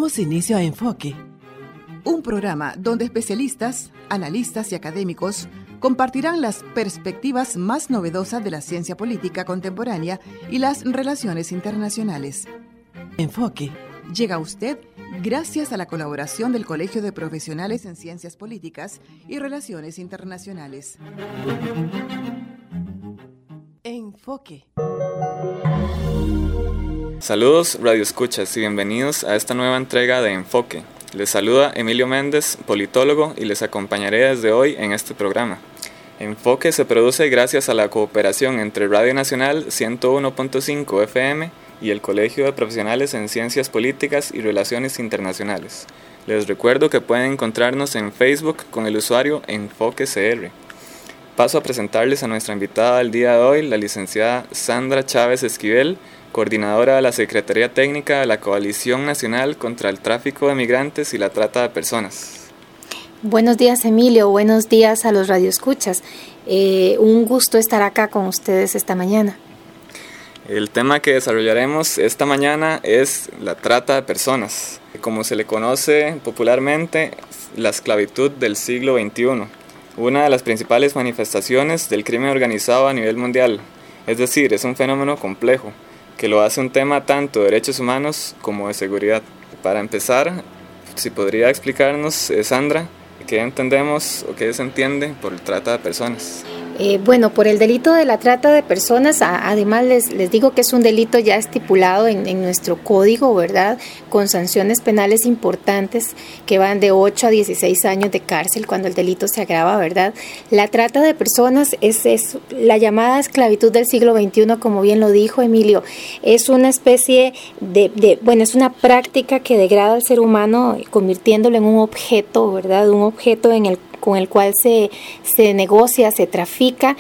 Damos inicio a Enfoque, un programa donde especialistas, analistas y académicos compartirán las perspectivas más novedosas de la ciencia política contemporánea y las relaciones internacionales. Enfoque llega a usted gracias a la colaboración del Colegio de Profesionales en Ciencias Políticas y Relaciones Internacionales. Enfoque. Saludos radioescuchas y bienvenidos a esta nueva entrega de Enfoque. Les saluda Emilio Méndez, politólogo, y les acompañaré desde hoy en este programa. Enfoque se produce gracias a la cooperación entre Radio Nacional 101.5 FM y el Colegio de Profesionales en Ciencias Políticas y Relaciones Internacionales. Les recuerdo que pueden encontrarnos en Facebook con el usuario EnfoqueCR. Paso a presentarles a nuestra invitada del día de hoy, la licenciada Sandra Chávez Esquivel, coordinadora de la Secretaría Técnica de la Coalición Nacional contra el Tráfico de Migrantes y la Trata de Personas. Buenos días, Emilio. Buenos días a los radioescuchas. Un gusto estar acá con ustedes esta mañana. El tema que desarrollaremos esta mañana es la trata de personas, como se le conoce popularmente, la esclavitud del siglo XXI, una de las principales manifestaciones del crimen organizado a nivel mundial. Es decir, es un fenómeno complejo, que lo hace un tema tanto de derechos humanos como de seguridad. Para empezar, si podría explicarnos, Sandra, ¿qué entendemos o qué se entiende por trata de personas? Bueno, por el delito de la trata de personas, además les digo que es un delito ya estipulado en nuestro código, ¿verdad? Con sanciones penales importantes que van de 8 a 16 años de cárcel cuando el delito se agrava, ¿verdad? La trata de personas es la llamada esclavitud del siglo XXI, como bien lo dijo Emilio. Es una especie es una práctica que degrada al ser humano convirtiéndolo en un objeto, ¿verdad? Un objeto con el cual se negocia, se trafica,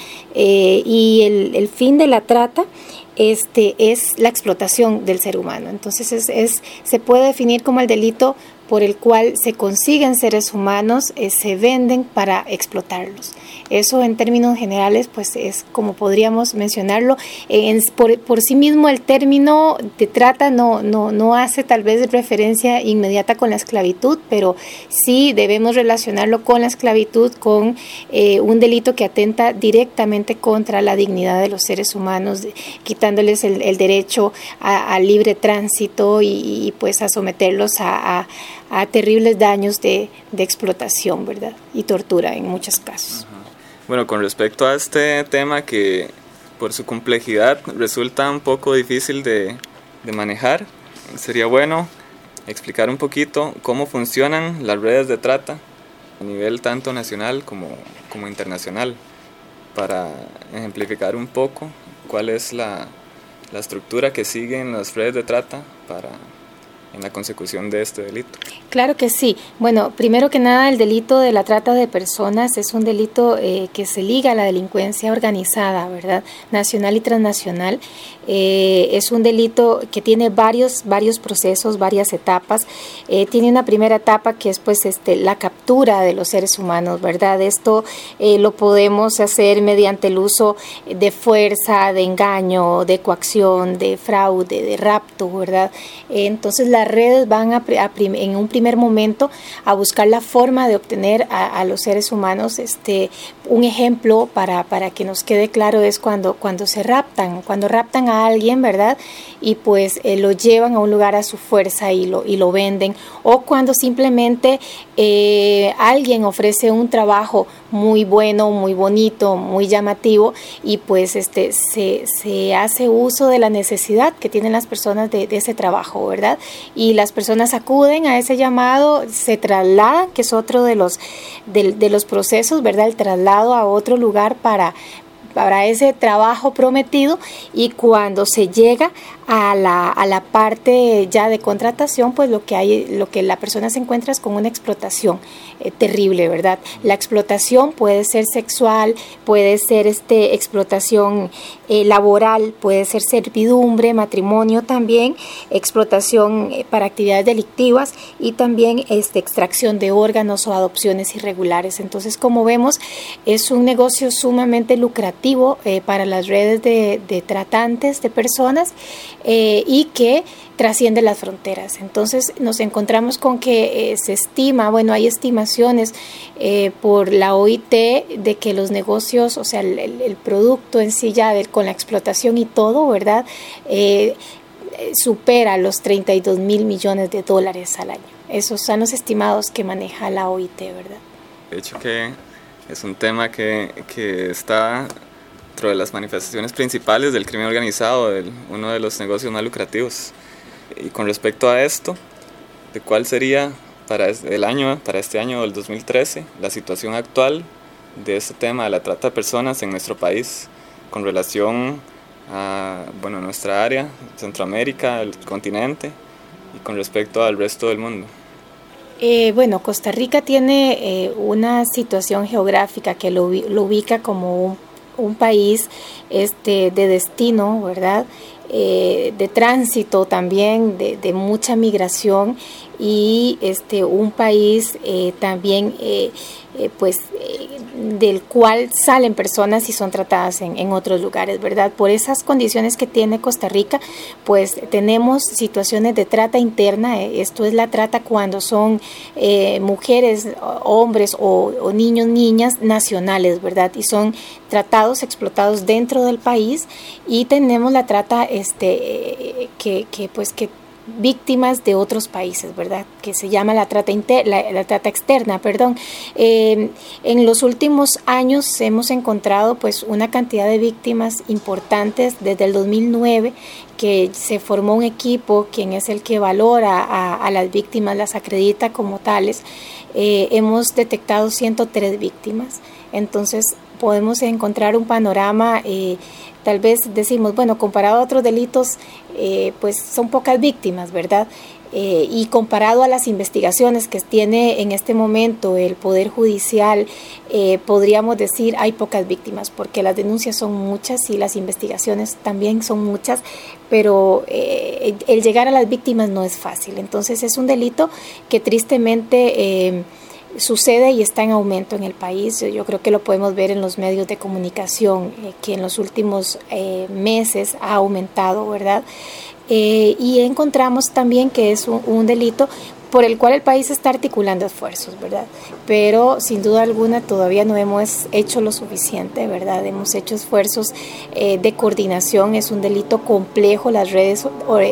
y el fin de la trata es la explotación del ser humano. Entonces se puede definir como el delito por el cual se consiguen seres humanos, se venden para explotarlos. Eso en términos generales pues es como podríamos mencionarlo. Por sí mismo el término de trata no hace tal vez referencia inmediata con la esclavitud, pero sí debemos relacionarlo con la esclavitud, con un delito que atenta directamente contra la dignidad de los seres humanos, quitándoles el derecho a libre tránsito y pues a someterlos a terribles daños de explotación, ¿verdad? Y tortura en muchos casos. Bueno, con respecto a este tema que por su complejidad resulta un poco difícil de manejar, sería bueno explicar un poquito cómo funcionan las redes de trata a nivel tanto nacional como internacional, para ejemplificar un poco cuál es la estructura que siguen las redes de trata en la consecución de este delito. Claro que sí. Bueno, primero que nada, el delito de la trata de personas es un delito que se liga a la delincuencia organizada, ¿verdad? Nacional y transnacional. Es un delito que tiene varios procesos, varias etapas. Tiene una primera etapa que es pues la captura de los seres humanos, ¿verdad? Esto lo podemos hacer mediante el uso de fuerza, de engaño, de coacción, de fraude, de rapto, ¿verdad? Entonces las redes van en un primer momento a buscar la forma de obtener a los seres humanos. Un ejemplo para que nos quede claro es cuando se raptan, cuando raptan a alguien, ¿verdad? Y pues lo llevan a un lugar a su fuerza y lo venden, o cuando simplemente alguien ofrece un trabajo muy bueno, muy bonito, muy llamativo, y pues se hace uso de la necesidad que tienen las personas de ese trabajo, ¿verdad? Y las personas acuden a ese llamado, se trasladan, que es otro de los procesos, ¿verdad? El traslado a otro lugar para ese trabajo prometido, y cuando se llega a la parte ya de contratación, pues lo que la persona se encuentra es con una explotación terrible, ¿verdad? La explotación puede ser sexual, puede ser explotación laboral, puede ser servidumbre, matrimonio también, explotación para actividades delictivas, y también extracción de órganos o adopciones irregulares. Entonces, como vemos, es un negocio sumamente lucrativo lucrativo para las redes de tratantes de personas y que trasciende las fronteras. Entonces nos encontramos con que se estima, hay estimaciones por la OIT de que los negocios, o sea, el producto en sí ya con la explotación y todo, ¿verdad? Supera los 32 mil millones de dólares al año. Esos son los estimados que maneja la OIT, ¿verdad? De hecho que es un tema que está dentro de las manifestaciones principales del crimen organizado, uno de los negocios más lucrativos. Y con respecto a esto, ¿de cuál sería para este año del 2013 la situación actual de este tema de la trata de personas en nuestro país con relación a nuestra área, Centroamérica, el continente, y con respecto al resto del mundo? Costa Rica tiene una situación geográfica que lo ubica como un país de destino, ¿verdad? De tránsito también, de mucha migración, y un país también del cual salen personas y son tratadas en otros lugares, ¿verdad? Por esas condiciones que tiene Costa Rica, pues tenemos situaciones de trata interna. Esto es la trata cuando son mujeres, hombres o niños, niñas nacionales, ¿verdad? Y son tratados, explotados dentro del país, y tenemos la trata que víctimas de otros países, ¿verdad? Que se llama la trata externa, perdón. En los últimos años hemos encontrado una cantidad de víctimas importantes desde el 2009, que se formó un equipo quien es el que valora a las víctimas, las acredita como tales. Hemos detectado 103 víctimas, entonces podemos encontrar un panorama. Tal vez decimos, comparado a otros delitos, son pocas víctimas, ¿verdad? Y comparado a las investigaciones que tiene en este momento el Poder Judicial, podríamos decir hay pocas víctimas, porque las denuncias son muchas y las investigaciones también son muchas, pero el llegar a las víctimas no es fácil. Entonces es un delito que tristemente sucede y está en aumento en el país. Yo creo que lo podemos ver en los medios de comunicación, que en los últimos meses ha aumentado, ¿verdad? Y encontramos también que es un delito por el cual el país está articulando esfuerzos, ¿verdad? Pero sin duda alguna todavía no hemos hecho lo suficiente, ¿verdad? Hemos hecho esfuerzos de coordinación. Es un delito complejo. Las redes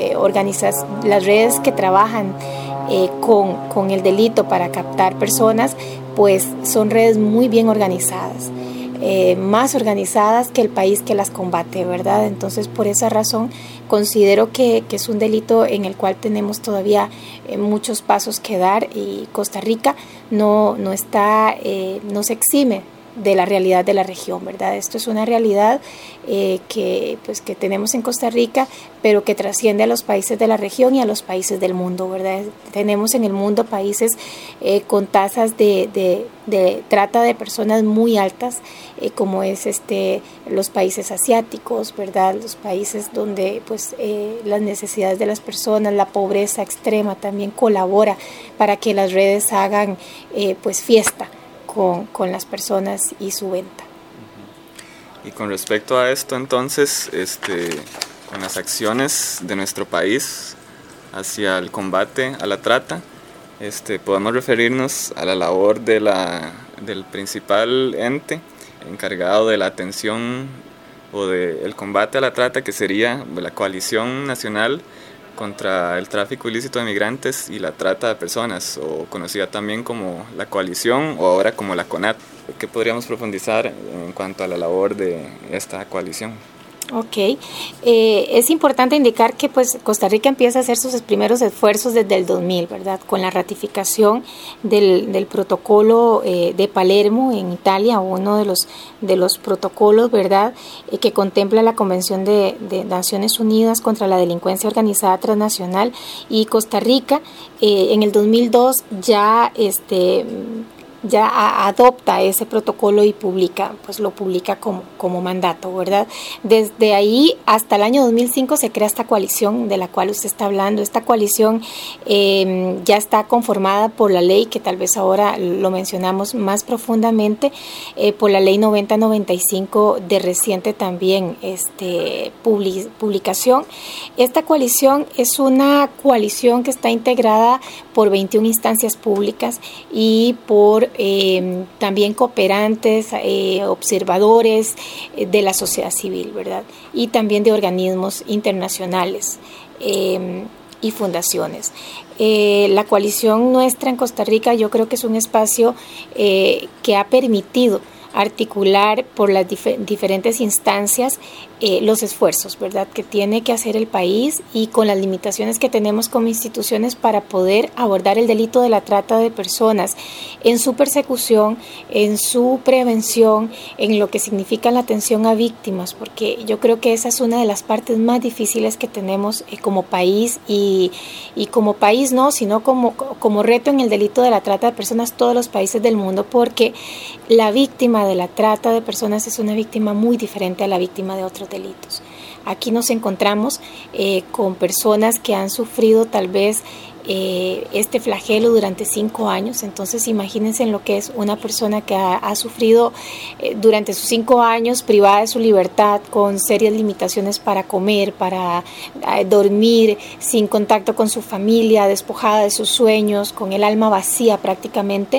que trabajan con el delito para captar personas, pues son redes muy bien organizadas, más organizadas que el país que las combate, ¿verdad? Entonces, por esa razón considero que es un delito en el cual tenemos todavía muchos pasos que dar, y Costa Rica no se exime de la realidad de la región, ¿verdad? Esto es una realidad que tenemos en Costa Rica, pero que trasciende a los países de la región y a los países del mundo, ¿verdad? Tenemos en el mundo países con tasas de trata de personas muy altas, como es los países asiáticos, ¿verdad? Los países donde las necesidades de las personas, la pobreza extrema también colabora para que las redes hagan fiesta con las personas y su venta. Y con respecto a esto, entonces, con las acciones de nuestro país hacia el combate a la trata, podemos referirnos a la labor del principal ente encargado de la atención o del combate a la trata, que sería la Coalición Nacional contra el Tráfico Ilícito de Migrantes y la Trata de Personas, o conocida también como la Coalición o ahora como la CONAT. ¿Qué podríamos profundizar en cuanto a la labor de esta coalición? Ok, es importante indicar que Costa Rica empieza a hacer sus primeros esfuerzos desde el 2000, ¿verdad? Con la ratificación del protocolo de Palermo en Italia, uno de los protocolos, ¿verdad? Que contempla la Convención de Naciones Unidas contra la Delincuencia Organizada Transnacional, y Costa Rica en el 2002 ya adopta ese protocolo y lo publica como mandato, ¿verdad? Desde ahí hasta el año 2005 se crea esta coalición de la cual usted está hablando. Esta coalición ya está conformada por la ley, que tal vez ahora lo mencionamos más profundamente, por la ley 9095 de reciente también publicación. Esta coalición es una coalición que está integrada por 21 instancias públicas y por también cooperantes, observadores de la sociedad civil, ¿verdad? Y también de organismos internacionales y fundaciones. La coalición nuestra en Costa Rica, yo creo que es un espacio que ha permitido articular por las diferentes instancias los esfuerzos, ¿verdad?, que tiene que hacer el país, y con las limitaciones que tenemos como instituciones para poder abordar el delito de la trata de personas en su persecución, en su prevención, en lo que significa la atención a víctimas, porque yo creo que esa es una de las partes más difíciles que tenemos como país, y como país no, sino como reto en el delito de la trata de personas todos los países del mundo, porque la víctima de la trata de personas es una víctima muy diferente a la víctima de otros delitos. Aquí nos encontramos con personas que han sufrido tal vez este flagelo durante 5 años. Entonces imagínense en lo que es una persona que ha sufrido durante sus 5 años privada de su libertad, con serias limitaciones para comer, para dormir, sin contacto con su familia, despojada de sus sueños, con el alma vacía prácticamente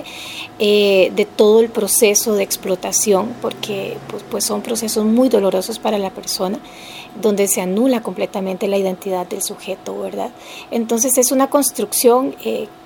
de todo el proceso de explotación, porque pues son procesos muy dolorosos para la persona, donde se anula completamente la identidad del sujeto, ¿verdad? Entonces es una construcción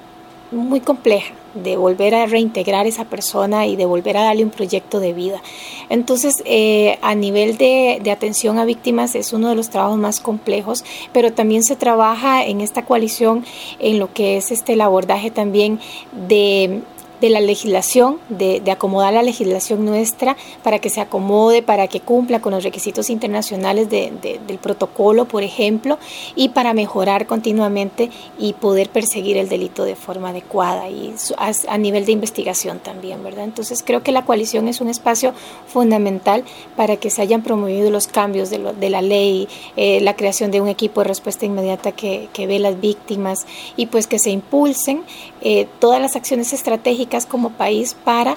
muy compleja de volver a reintegrar esa persona y de volver a darle un proyecto de vida. Entonces, a nivel de atención a víctimas es uno de los trabajos más complejos, pero también se trabaja en esta coalición en lo que es el abordaje también de la legislación, de acomodar la legislación nuestra para que se acomode, para que cumpla con los requisitos internacionales del protocolo, por ejemplo, y para mejorar continuamente y poder perseguir el delito de forma adecuada y a nivel de investigación también, ¿verdad? Entonces creo que la coalición es un espacio fundamental para que se hayan promovido los cambios de la ley, la creación de un equipo de respuesta inmediata que ve las víctimas, y pues que se impulsen todas las acciones estratégicas como país para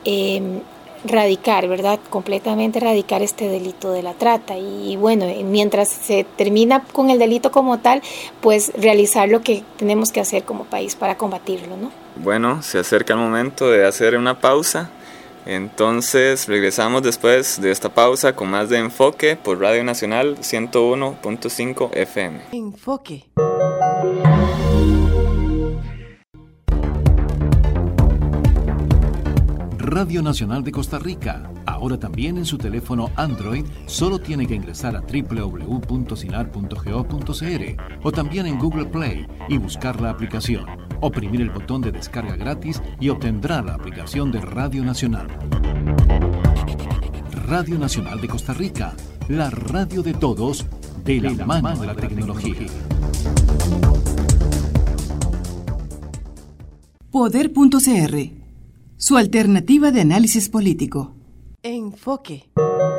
completamente erradicar este delito de la trata. Y bueno, mientras se termina con el delito como tal, pues realizar lo que tenemos que hacer como país para combatirlo, ¿no? Bueno, se acerca el momento de hacer una pausa. Entonces regresamos después de esta pausa con más de Enfoque por Radio Nacional 101.5 FM. Enfoque. Radio Nacional de Costa Rica, ahora también en su teléfono Android. Solo tiene que ingresar a www.sinar.go.cr o también en Google Play y buscar la aplicación. Oprimir el botón de descarga gratis y obtendrá la aplicación de Radio Nacional. Radio Nacional de Costa Rica, la radio de todos, de la mano de la tecnología. Poder.cr, su alternativa de análisis político. Enfoque.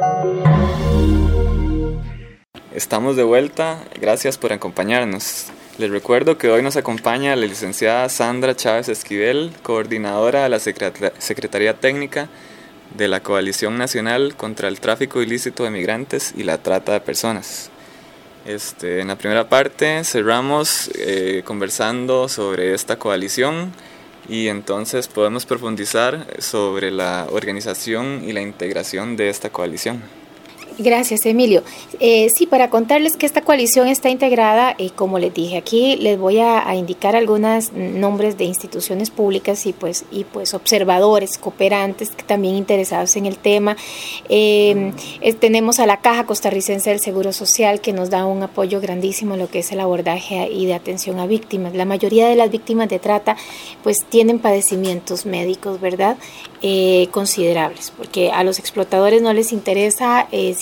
Estamos de vuelta, gracias por acompañarnos. Les recuerdo que hoy nos acompaña la licenciada Sandra Chávez Esquivel, coordinadora de la Secretaría Técnica de la Coalición Nacional contra el Tráfico Ilícito de Migrantes y la Trata de Personas. En la primera parte cerramos conversando sobre esta coalición, y entonces podemos profundizar sobre la organización y la integración de esta coalición. Gracias, Emilio. Sí, para contarles que esta coalición está integrada, como les dije, aquí les voy a indicar algunos nombres de instituciones públicas y pues observadores, cooperantes también interesados en el tema. Tenemos a la Caja Costarricense del Seguro Social, que nos da un apoyo grandísimo en lo que es el abordaje y de atención a víctimas. La mayoría de las víctimas de trata pues tienen padecimientos médicos, ¿verdad? Considerables, porque a los explotadores no les interesa si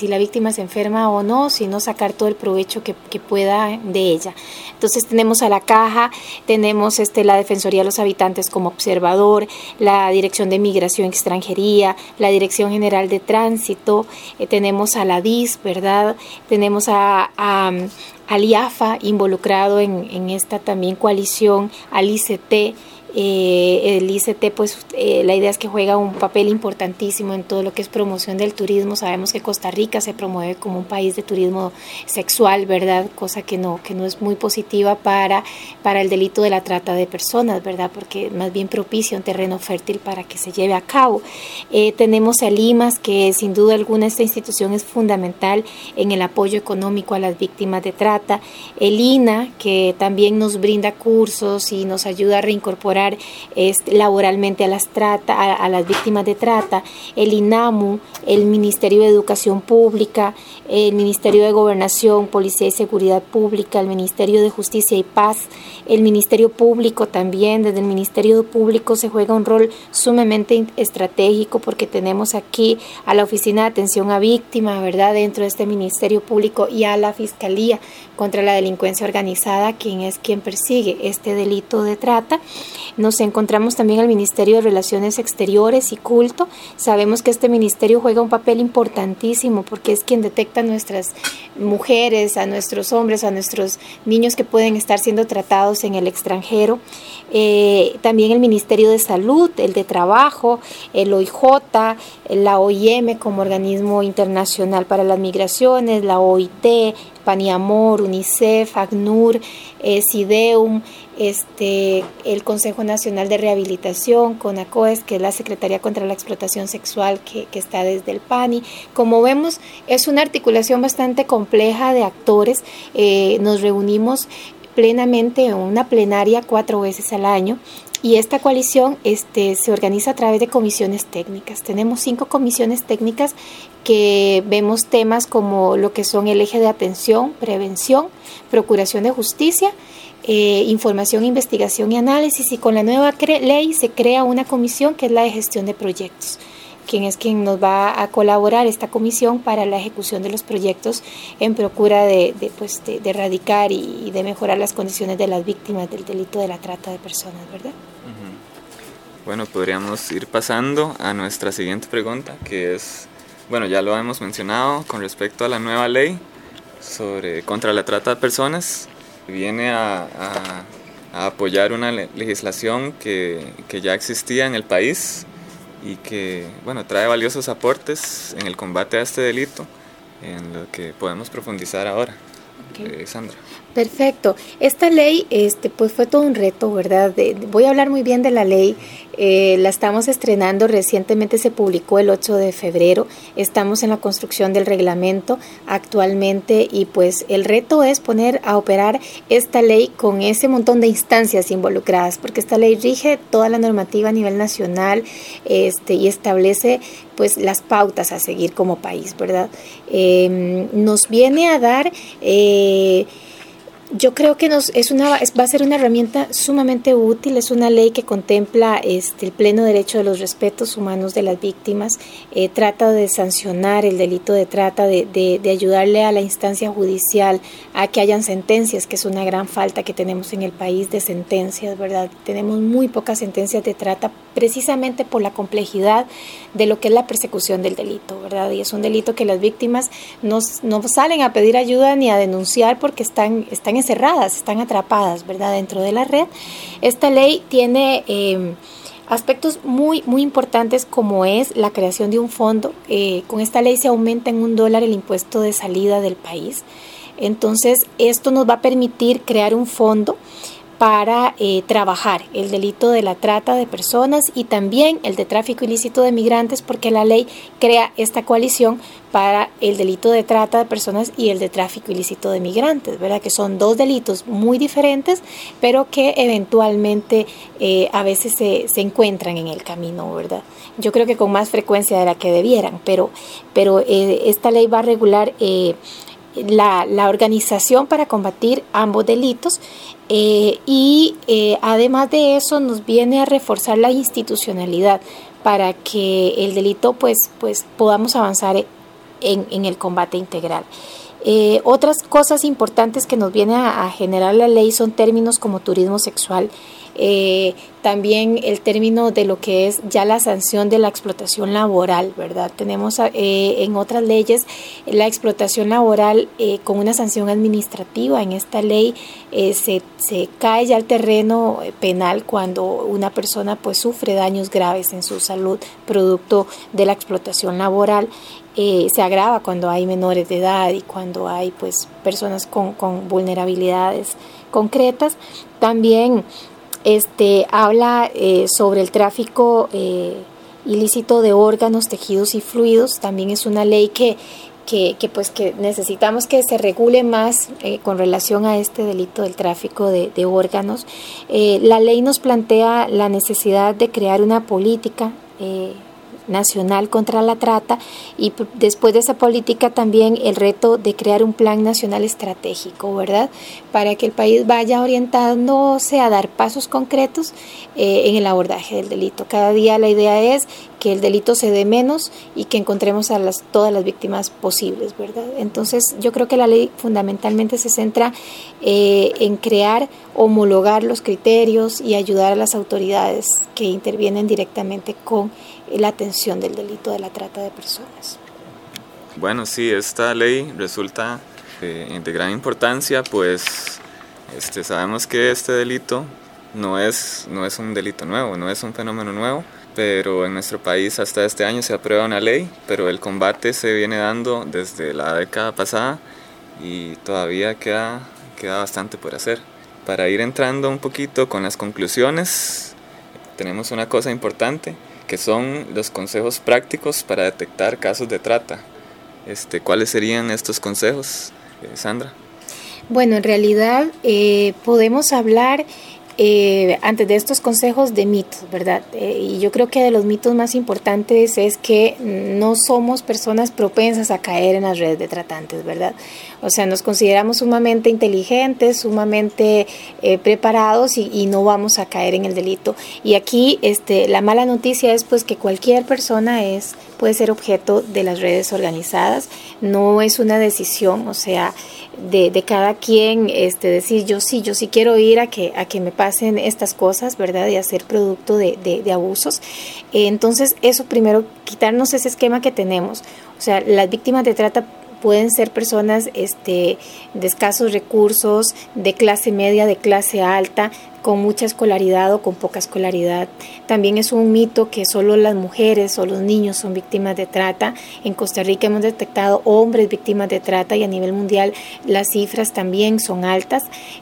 si la víctima se enferma o no, sino sacar todo el provecho que pueda de ella. Entonces tenemos a la Caja, tenemos la Defensoría de los Habitantes como observador, la Dirección de Migración y Extranjería, la Dirección General de Tránsito, tenemos a la DIS, ¿verdad? Tenemos al IAFA involucrado en esta también coalición, al ICT. El ICT, pues la idea es que juega un papel importantísimo en todo lo que es promoción del turismo. Sabemos que Costa Rica se promueve como un país de turismo sexual, ¿verdad? Cosa que no es muy positiva para el delito de la trata de personas, ¿verdad? Porque más bien propicia un terreno fértil para que se lleve a cabo. Tenemos a LIMAS, que sin duda alguna esta institución es fundamental en el apoyo económico a las víctimas de trata. El INA, que también nos brinda cursos y nos ayuda a reincorporar laboralmente a las víctimas de trata. El INAMU, el Ministerio de Educación Pública, el Ministerio de Gobernación, Policía y Seguridad Pública, el Ministerio de Justicia y Paz, el Ministerio Público también. Desde el Ministerio Público se juega un rol sumamente estratégico, porque tenemos aquí a la Oficina de Atención a Víctimas, ¿verdad?, dentro de este Ministerio Público, y a la Fiscalía contra la Delincuencia Organizada, quien persigue este delito de trata. Nos encontramos también al Ministerio de Relaciones Exteriores y Culto. Sabemos que este ministerio juega un papel importantísimo, porque es quien detecta a nuestras mujeres, a nuestros hombres, a nuestros niños que pueden estar siendo tratados en el extranjero. También el Ministerio de Salud, el de Trabajo, el OIJ, la OIM como organismo internacional para las migraciones, la OIT, Paniamor, UNICEF, ACNUR, SIDEUM, el Consejo Nacional de Rehabilitación, CONACOES, que es la Secretaría contra la Explotación Sexual que está desde el PANI. Como vemos, es una articulación bastante compleja de actores. Nos reunimos plenamente en una plenaria 4 veces al año, y esta coalición se organiza a través de comisiones técnicas. Tenemos 5 comisiones técnicas que vemos temas como lo que son el eje de atención, prevención, procuración de justicia, información, investigación y análisis, y con la nueva ley se crea una comisión que es la de gestión de proyectos, quien nos va a colaborar esta comisión para la ejecución de los proyectos en procura de erradicar y de mejorar las condiciones de las víctimas del delito de la trata de personas, ¿verdad? Bueno, podríamos ir pasando a nuestra siguiente pregunta, que es, bueno, ya lo hemos mencionado con respecto a la nueva ley contra la trata de personas. Viene a apoyar una legislación que ya existía en el país y que, bueno, trae valiosos aportes en el combate a este delito, en lo que podemos profundizar ahora. Okay. Sandra. Perfecto. Esta ley pues fue todo un reto, ¿verdad? Voy a hablar muy bien de la ley. La estamos estrenando, recientemente se publicó el 8 de febrero. Estamos en la construcción del reglamento actualmente, y pues el reto es poner a operar esta ley con ese montón de instancias involucradas, porque esta ley rige toda la normativa a nivel nacional y establece pues las pautas a seguir como país, ¿verdad? Nos viene a dar... Yo creo que va a ser una herramienta sumamente útil. Es una ley que contempla el pleno derecho de los respetos humanos de las víctimas, trata de sancionar el delito de trata, de ayudarle a la instancia judicial a que hayan sentencias, que es una gran falta que tenemos en el país de sentencias, ¿verdad? Tenemos muy pocas sentencias de trata, precisamente por la complejidad de lo que es la persecución del delito, ¿verdad? Y es un delito que las víctimas no salen a pedir ayuda ni a denunciar porque están encerradas, están atrapadas, ¿verdad?, dentro de la red. Esta ley tiene aspectos muy, muy importantes, como es la creación de un fondo. Con esta ley se aumenta en $1 el impuesto de salida del país. Entonces, esto nos va a permitir crear un fondo para trabajar el delito de la trata de personas y también el de tráfico ilícito de migrantes, porque la ley crea esta coalición para el delito de trata de personas y el de tráfico ilícito de migrantes, ¿verdad? Que son 2 delitos muy diferentes, pero que eventualmente a veces se encuentran en el camino, ¿verdad? Yo creo que con más frecuencia de la que debieran, pero esta ley va a regular la organización para combatir ambos delitos. Además de eso nos viene a reforzar la institucionalidad para que el delito pues podamos avanzar en el combate integral. Otras cosas importantes que nos viene a generar la ley son términos como turismo sexual, también el término de lo que es ya la sanción de la explotación laboral, ¿verdad? Tenemos en otras leyes la explotación laboral con una sanción administrativa. En esta ley se cae ya al terreno penal cuando una persona pues sufre daños graves en su salud producto de la explotación laboral. Se agrava cuando hay menores de edad y cuando hay pues personas con vulnerabilidades concretas. También habla sobre el tráfico ilícito de órganos, tejidos y fluidos. También es una ley que necesitamos que se regule más con relación a este delito del tráfico de órganos. La ley nos plantea la necesidad de crear una política nacional contra la trata y después de esa política también el reto de crear un plan nacional estratégico, ¿verdad? Para que el país vaya orientándose a dar pasos concretos en el abordaje del delito. Cada día la idea es que el delito se dé menos y que encontremos a todas las víctimas posibles, ¿verdad? Entonces yo creo que la ley fundamentalmente se centra en crear, homologar los criterios y ayudar a las autoridades que intervienen directamente con la atención del delito de la trata de personas. Bueno, sí, esta ley resulta de gran importancia, pues sabemos que este delito no es un delito nuevo, no es un fenómeno nuevo, pero en nuestro país hasta este año se aprueba una ley, pero el combate se viene dando desde la década pasada y todavía queda bastante por hacer. Para ir entrando un poquito con las conclusiones, tenemos una cosa importante, que son los consejos prácticos para detectar casos de trata. ¿Cuáles serían estos consejos, Sandra? Bueno, en realidad podemos hablar antes de estos consejos de mitos, ¿verdad? Y yo creo que de los mitos más importantes es que no somos personas propensas a caer en las redes de tratantes, ¿verdad? O sea, nos consideramos sumamente inteligentes, sumamente preparados y no vamos a caer en el delito. Y aquí la mala noticia es pues que cualquier persona puede ser objeto de las redes organizadas. No es una decisión, o sea, de cada quien decir yo sí quiero ir a que me pasen estas cosas, ¿verdad? Y hacer producto de abusos. Entonces eso primero, quitarnos ese esquema que tenemos. O sea, las víctimas de trata pueden ser personas de escasos recursos, de clase media, de clase alta, con mucha escolaridad o con poca escolaridad. También es un mito que solo las mujeres o los niños son víctimas de trata. En Costa Rica hemos detectado hombres víctimas de trata y a nivel mundial las cifras también son altas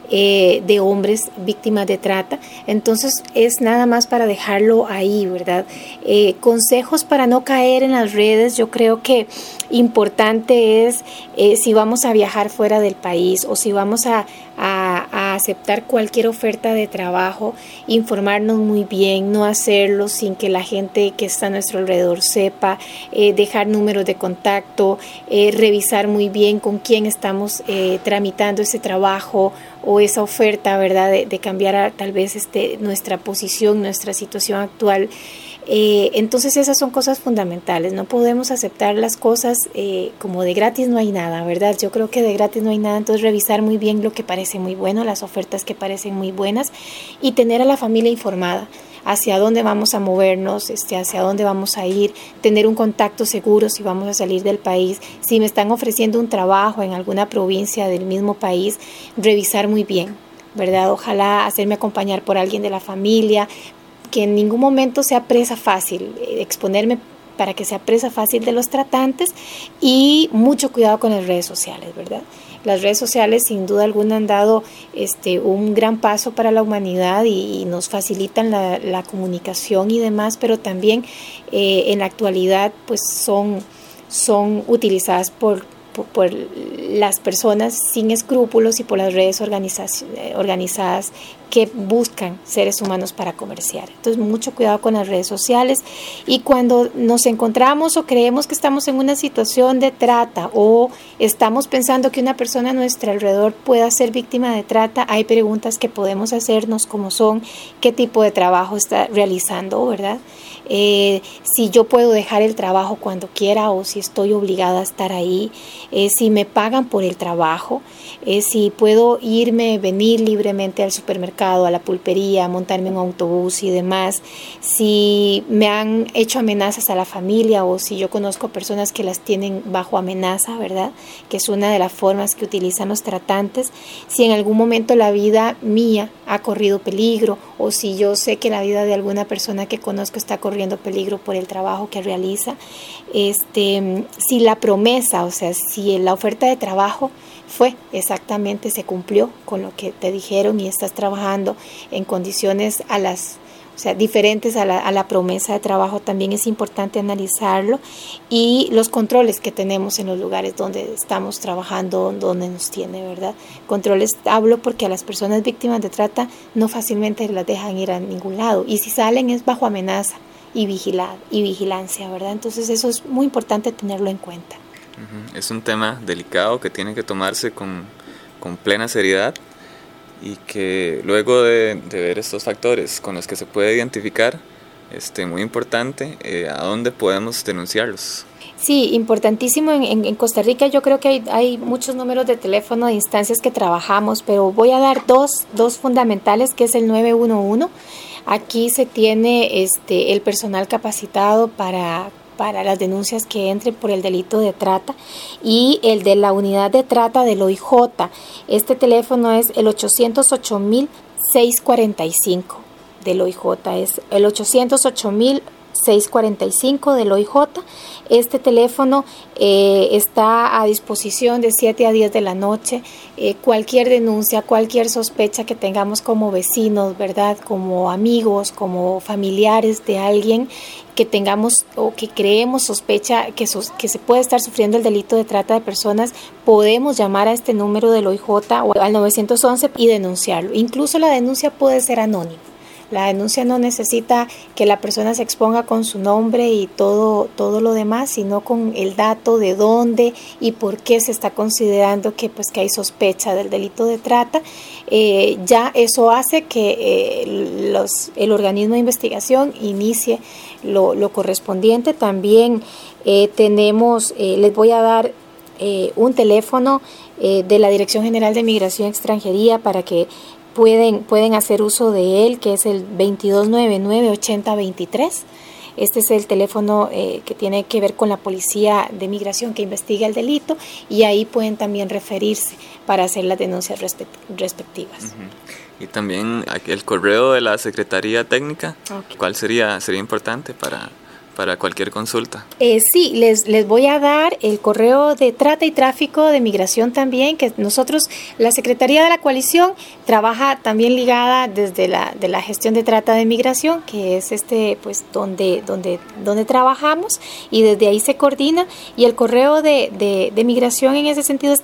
de hombres víctimas de trata. Entonces es nada más para dejarlo ahí, ¿verdad? Consejos para no caer en las redes, yo creo que importante es si vamos a viajar fuera del país o si vamos a aceptar cualquier oferta de trabajo, informarnos muy bien, no hacerlo sin que la gente que está a nuestro alrededor sepa, dejar números de contacto, revisar muy bien con quién estamos tramitando ese trabajo o esa oferta, ¿verdad? De cambiar tal vez nuestra posición, nuestra situación actual. Entonces esas son cosas fundamentales. No podemos aceptar las cosas como de gratis no hay nada, ¿verdad? Yo creo que de gratis no hay nada. Entonces revisar muy bien lo que parece muy bueno, las ofertas que parecen muy buenas y tener a la familia informada hacia dónde vamos a movernos, hacia dónde vamos a ir, tener un contacto seguro si vamos a salir del país. Si me están ofreciendo un trabajo en alguna provincia del mismo país, revisar muy bien, ¿verdad? Ojalá hacerme acompañar por alguien de la familia, que en ningún momento sea presa fácil, exponerme para que sea presa fácil de los tratantes y mucho cuidado con las redes sociales, ¿verdad? Las redes sociales sin duda alguna han dado un gran paso para la humanidad y nos facilitan la comunicación y demás, pero también en la actualidad pues son utilizadas por las personas sin escrúpulos y por las redes organizadas que buscan seres humanos para comerciar. Entonces, mucho cuidado con las redes sociales y cuando nos encontramos o creemos que estamos en una situación de trata o estamos pensando que una persona a nuestro alrededor pueda ser víctima de trata, hay preguntas que podemos hacernos como son, ¿qué tipo de trabajo está realizando, verdad? si yo puedo dejar el trabajo cuando quiera o si estoy obligada a estar ahí, si me pagan por el trabajo, si puedo irme, venir libremente al supermercado, a la pulpería, montarme en un autobús y demás, si me han hecho amenazas a la familia o si yo conozco personas que las tienen bajo amenaza, ¿verdad? Que es una de las formas que utilizan los tratantes. Si en algún momento la vida mía ha corrido peligro o si yo sé que la vida de alguna persona que conozco está corriendo peligro por el trabajo que realiza, si la promesa, o sea, si la oferta de trabajo fue exactamente, se cumplió con lo que te dijeron y estás trabajando en condiciones diferentes a la promesa de trabajo, también es importante analizarlo, y los controles que tenemos en los lugares donde estamos trabajando, donde nos tiene, ¿verdad? Controles, hablo porque a las personas víctimas de trata no fácilmente las dejan ir a ningún lado, y si salen es bajo amenaza y vigilancia, ¿verdad? Entonces eso es muy importante tenerlo en cuenta. Es un tema delicado que tiene que tomarse con plena seriedad, y que luego de ver estos factores con los que se puede identificar, muy importante, ¿a dónde podemos denunciarlos? Sí, importantísimo. En Costa Rica yo creo que hay muchos números de teléfono de instancias que trabajamos, pero voy a dar dos fundamentales, que es el 911. Aquí se tiene el personal capacitado para las denuncias que entren por el delito de trata, y el de la unidad de trata del OIJ. Este teléfono es el 808.645 del OIJ, es el 808.645 del OIJ. Este teléfono está a disposición de 7 a 10 de la noche. Cualquier denuncia, cualquier sospecha que tengamos como vecinos, ¿verdad? Como amigos, como familiares de alguien que tengamos o que creemos sospecha que se puede estar sufriendo el delito de trata de personas, podemos llamar a este número del OIJ o al 911 y denunciarlo. Incluso la denuncia puede ser anónima. La denuncia no necesita que la persona se exponga con su nombre y todo lo demás, sino con el dato de dónde y por qué se está considerando que hay sospecha del delito de trata. Ya eso hace que el organismo de investigación inicie lo correspondiente. También tenemos, les voy a dar un teléfono de la Dirección General de Migración y Extranjería para que pueden hacer uso de él, que es el 2299-8023. Este es el teléfono que tiene que ver con la Policía de Migración que investiga el delito, y ahí pueden también referirse para hacer las denuncias respectivas. Uh-huh. Y también el correo de la Secretaría Técnica, okay. ¿Cuál sería importante para cualquier consulta? Sí, les voy a dar el correo de Trata y Tráfico de Migración también, que nosotros, la Secretaría de la Coalición, trabaja también ligada desde de la gestión de trata de migración, que es donde trabajamos, y desde ahí se coordina, y el correo de migración en ese sentido es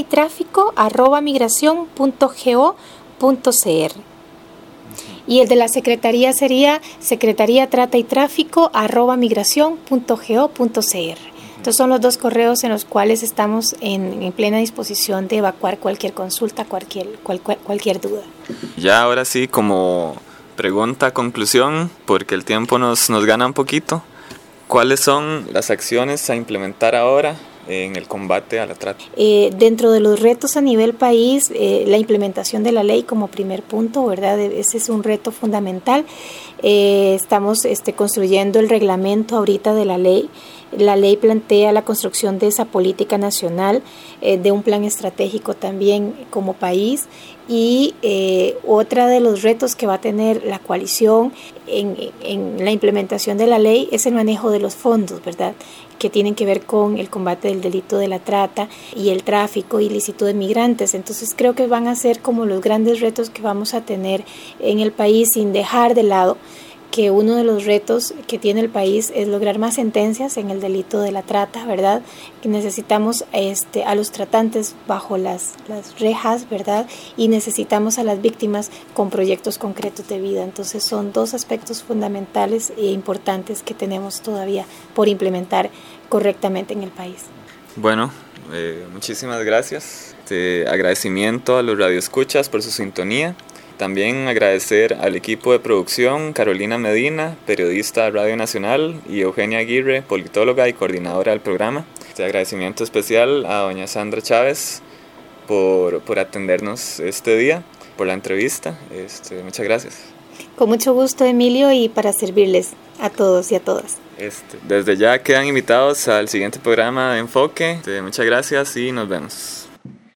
trataytráfico@migracion.go.cr. Y el de la Secretaría sería Secretaría Trata y Tráfico @migracion.go.cr. Entonces son los dos correos en los cuales estamos en plena disposición de evacuar cualquier consulta, cualquier duda. Ya ahora sí, como pregunta conclusión, porque el tiempo nos gana un poquito, ¿cuáles son las acciones a implementar ahora en el combate a la trata? Dentro de los retos a nivel país, la implementación de la ley como primer punto, ¿verdad? Ese es un reto fundamental. Estamos construyendo el reglamento ahorita de la ley. La ley plantea la construcción de esa política nacional, de un plan estratégico también como país, y otra de los retos que va a tener la coalición en la implementación de la ley es el manejo de los fondos, ¿verdad?, que tienen que ver con el combate del delito de la trata y el tráfico ilícito de migrantes. Entonces creo que van a ser como los grandes retos que vamos a tener en el país, sin dejar de lado que uno de los retos que tiene el país es lograr más sentencias en el delito de la trata, ¿verdad? Que necesitamos a los tratantes bajo las rejas, ¿verdad? Y necesitamos a las víctimas con proyectos concretos de vida. Entonces son dos aspectos fundamentales e importantes que tenemos todavía por implementar correctamente en el país. Bueno, muchísimas gracias. Agradecimiento a los radioescuchas por su sintonía. También agradecer al equipo de producción, Carolina Medina, periodista de Radio Nacional, y Eugenia Aguirre, politóloga y coordinadora del programa. Agradecimiento especial a doña Sandra Chávez por atendernos este día, por la entrevista. Muchas gracias. Con mucho gusto, Emilio, y para servirles a todos y a todas. Desde ya quedan invitados al siguiente programa de Enfoque. Muchas gracias y nos vemos.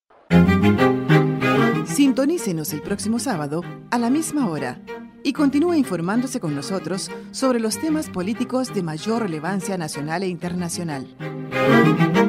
Sintonícenos el próximo sábado a la misma hora y continúe informándose con nosotros sobre los temas políticos de mayor relevancia nacional e internacional.